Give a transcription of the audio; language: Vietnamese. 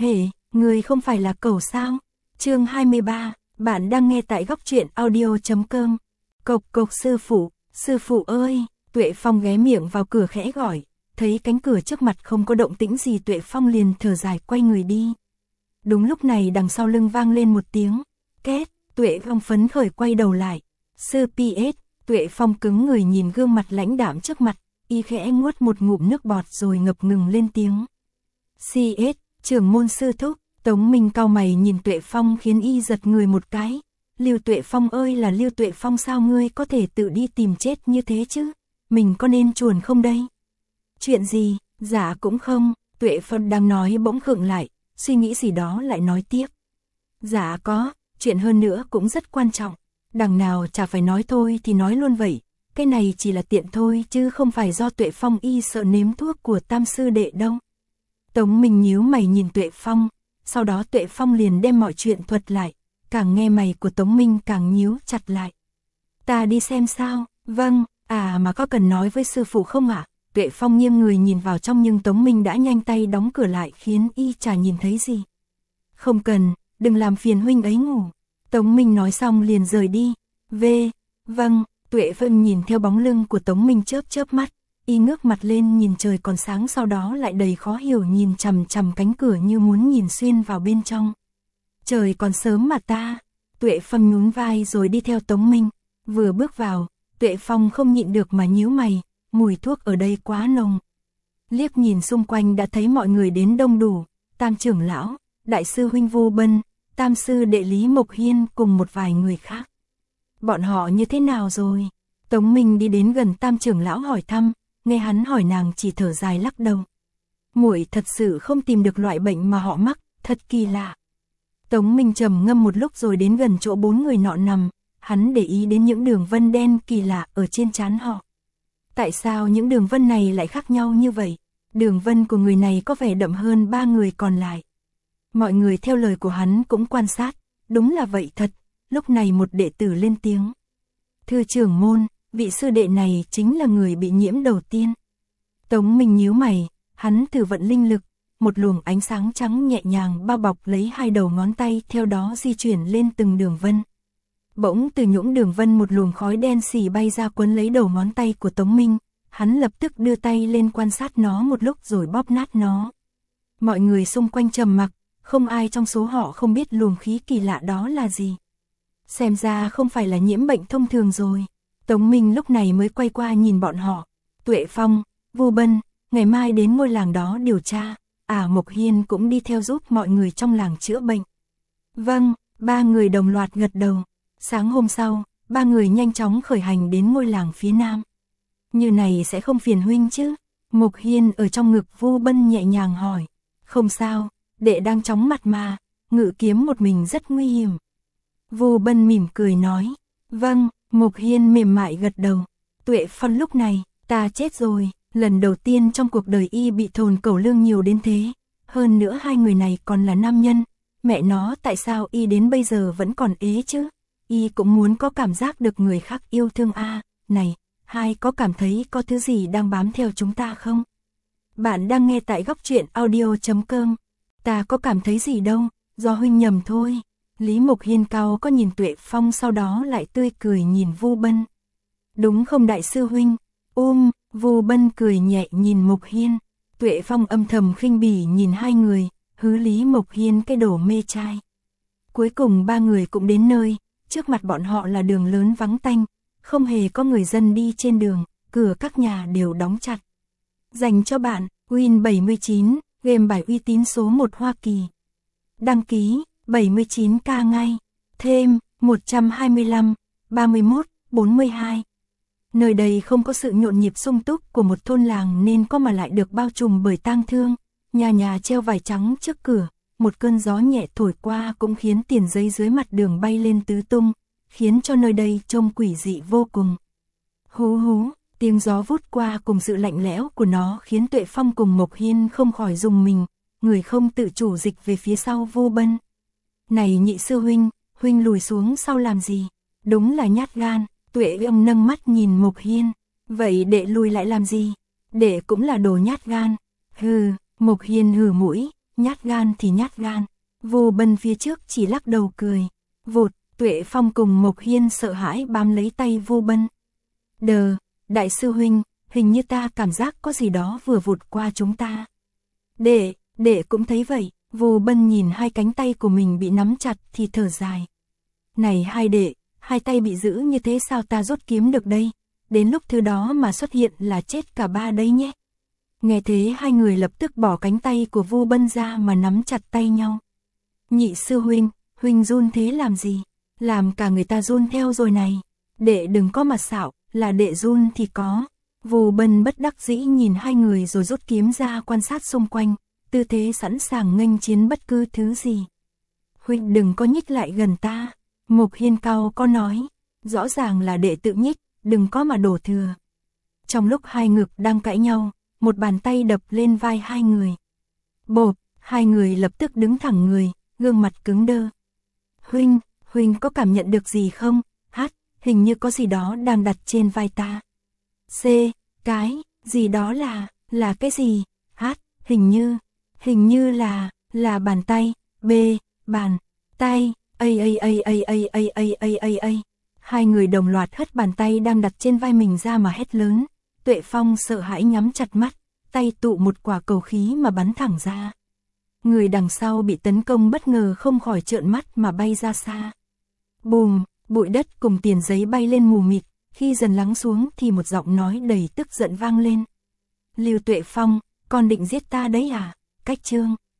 Hề, người không phải là cẩu sao? Chương 23, bạn đang nghe tại góc truyện audio.com. Cộc cộc sư phụ ơi, Tuệ Phong ghé miệng vào cửa khẽ gọi, thấy cánh cửa trước mặt không có động tĩnh gì Tuệ Phong liền thở dài quay người đi. Đúng lúc này đằng sau lưng vang lên một tiếng, két, Tuệ Phong phấn khởi quay đầu lại. Sư PS, Tuệ Phong cứng người nhìn gương mặt lãnh đạm trước mặt, y khẽ nuốt một ngụm nước bọt rồi ngập ngừng lên tiếng. CS, trưởng môn sư thúc. Tống Minh cau mày nhìn Tuệ Phong khiến y giật người một cái. Lưu Tuệ Phong ơi là Lưu Tuệ Phong, sao ngươi có thể tự đi tìm chết như thế chứ? Mình có nên chuồn không đây? Chuyện gì? Dạ cũng không. Tuệ Phong đang nói bỗng khựng lại, suy nghĩ gì đó lại nói tiếp. Dạ có, chuyện hơn nữa cũng rất quan trọng. Đằng nào chả phải nói thôi thì nói luôn vậy. Cái này chỉ là tiện thôi chứ không phải do Tuệ Phong y sợ nếm thuốc của Tam sư đệ đâu. Tống Minh nhíu mày nhìn Tuệ Phong. Sau đó Tuệ Phong liền đem mọi chuyện thuật lại, càng nghe mày của Tống Minh càng nhíu chặt lại. Ta đi xem sao? Vâng, mà có cần nói với sư phụ không ạ? Tuệ Phong nghiêng người nhìn vào trong nhưng Tống Minh đã nhanh tay đóng cửa lại khiến y chả nhìn thấy gì. Không cần, đừng làm phiền huynh ấy ngủ. Tống Minh nói xong liền rời đi. Vâng, Tuệ Phong nhìn theo bóng lưng của Tống Minh chớp mắt. Y ngước mặt lên nhìn trời còn sáng, sau đó lại đầy khó hiểu nhìn chằm chằm cánh cửa như muốn nhìn xuyên vào bên trong. Trời còn sớm mà ta. Tuệ Phong nhún vai rồi đi theo Tống Minh. Vừa bước vào, Tuệ Phong không nhịn được mà nhíu mày, mùi thuốc ở đây quá nồng. Liếc nhìn xung quanh đã thấy mọi người đến đông đủ, Tam trưởng lão, Đại sư huynh Vu Bân, Tam sư đệ Lý Mộc Hiên cùng một vài người khác. Bọn họ như thế nào rồi? Tống Minh đi đến gần Tam trưởng lão hỏi thăm. Nghe hắn hỏi nàng chỉ thở dài lắc đầu. Muội thật sự không tìm được loại bệnh mà họ mắc, thật kỳ lạ. Tống Minh trầm ngâm một lúc rồi đến gần chỗ bốn người nọ nằm, hắn để ý đến những đường vân đen kỳ lạ ở trên trán họ. Tại sao những đường vân này lại khác nhau như vậy? Đường vân của người này có vẻ đậm hơn ba người còn lại. Mọi người theo lời của hắn cũng quan sát, đúng là vậy thật. Lúc này một đệ tử lên tiếng. Thưa trưởng môn, vị sư đệ này chính là người bị nhiễm đầu tiên. Tống Minh nhíu mày, hắn thử vận linh lực, một luồng ánh sáng trắng nhẹ nhàng bao bọc lấy hai đầu ngón tay, theo đó di chuyển lên từng đường vân. Bỗng từ những đường vân một luồng khói đen xì bay ra quấn lấy đầu ngón tay của Tống Minh, hắn lập tức đưa tay lên quan sát nó một lúc rồi bóp nát nó. Mọi người xung quanh trầm mặc, không ai trong số họ không biết luồng khí kỳ lạ đó là gì. Xem ra không phải là nhiễm bệnh thông thường rồi. Tống Minh lúc này mới quay qua nhìn bọn họ. Tuệ Phong, Vu Bân, ngày mai đến ngôi làng đó điều tra. Mộc Hiên cũng đi theo giúp mọi người trong làng chữa bệnh. Vâng, ba người đồng loạt gật đầu. Sáng hôm sau, ba người nhanh chóng khởi hành đến ngôi làng phía nam. Như này sẽ không phiền huynh chứ? Mộc Hiên ở trong ngực Vu Bân nhẹ nhàng hỏi. Không sao, đệ đang chóng mặt mà, ngự kiếm một mình rất nguy hiểm. Vu Bân mỉm cười nói. Vâng. Mộc Hiên mềm mại gật đầu. Tuệ Phong lúc này, ta chết rồi, lần đầu tiên trong cuộc đời y bị thồn cẩu lương nhiều đến thế. Hơn nữa hai người này còn là nam nhân. Mẹ nó, tại sao y đến bây giờ vẫn còn ế chứ? Y cũng muốn có cảm giác được người khác yêu thương Này, hai có cảm thấy có thứ gì đang bám theo chúng ta không? Bạn đang nghe tại góc truyện audio.com. Ta có cảm thấy gì đâu, do huynh nhầm thôi. Lý Mộc Hiên cao có nhìn Tuệ Phong, sau đó lại tươi cười nhìn Vu Bân. Đúng không đại sư huynh? Vu Bân cười nhẹ nhìn Mộc Hiên. Tuệ Phong âm thầm khinh bỉ nhìn hai người, hứ Lý Mộc Hiên cái đồ mê trai. Cuối cùng ba người cũng đến nơi, trước mặt bọn họ là đường lớn vắng tanh, không hề có người dân đi trên đường, cửa các nhà đều đóng chặt. Dành cho bạn, Win 79, game bài uy tín số 1 Hoa Kỳ. Đăng ký 79k ngay, thêm 125, 31, 42. Nơi đây không có sự nhộn nhịp sung túc của một thôn làng nên có mà lại được bao trùm bởi tang thương. Nhà nhà treo vải trắng trước cửa, một cơn gió nhẹ thổi qua cũng khiến tiền giấy dưới mặt đường bay lên tứ tung, khiến cho nơi đây trông quỷ dị vô cùng. Hú hú, tiếng gió vút qua cùng sự lạnh lẽo của nó khiến Tuệ Phong cùng Mộc Hiên không khỏi rùng mình, người không tự chủ dịch về phía sau Vu Bân. Này nhị sư huynh, huynh lùi xuống sau làm gì? Đúng là nhát gan. Tuệ Phong nâng mắt nhìn Mộc Hiên. Vậy đệ lùi lại làm gì? Đệ cũng là đồ nhát gan. Hừ, Mộc Hiên hừ mũi, nhát gan thì nhát gan. Vô Bân phía trước chỉ lắc đầu cười. Vụt, Tuệ Phong cùng Mộc Hiên sợ hãi bám lấy tay Vô Bân. Đại sư huynh, hình như ta cảm giác có gì đó vừa vụt qua chúng ta. Đệ cũng thấy vậy. Vô Bân nhìn hai cánh tay của mình bị nắm chặt thì thở dài. Này hai đệ, hai tay bị giữ như thế sao ta rút kiếm được đây? Đến lúc thứ đó mà xuất hiện là chết cả ba đấy nhé. Nghe thế hai người lập tức bỏ cánh tay của Vô Bân ra mà nắm chặt tay nhau. Nhị sư huynh, huynh run thế làm gì? Làm cả người ta run theo rồi này. Đệ đừng có mà xạo, là đệ run thì có. Vô Bân bất đắc dĩ nhìn hai người rồi rút kiếm ra quan sát xung quanh, tư thế sẵn sàng nghênh chiến bất cứ thứ gì. Huynh đừng có nhích lại gần ta. Mộc Hiên cao có nói, rõ ràng là đệ tự nhích, đừng có mà đổ thừa. Trong lúc hai ngực đang cãi nhau, một bàn tay đập lên vai hai người. Bộp, hai người lập tức đứng thẳng người, gương mặt cứng đơ. Huynh có cảm nhận được gì không? Hình như có gì đó đang đặt trên vai ta. Cái gì đó là cái gì? Hình như là bàn tay. Bàn tay. Hai người đồng loạt hất bàn tay đang đặt trên vai mình ra mà hét lớn. Tuệ Phong sợ hãi nhắm chặt mắt, tay tụ một quả cầu khí mà bắn thẳng ra. Người đằng sau bị tấn công bất ngờ không khỏi trợn mắt mà bay ra xa. Bùm, bụi đất cùng tiền giấy bay lên mù mịt, khi dần lắng xuống thì một giọng nói đầy tức giận vang lên. Lưu Tuệ Phong, con định giết ta đấy à? Cách chương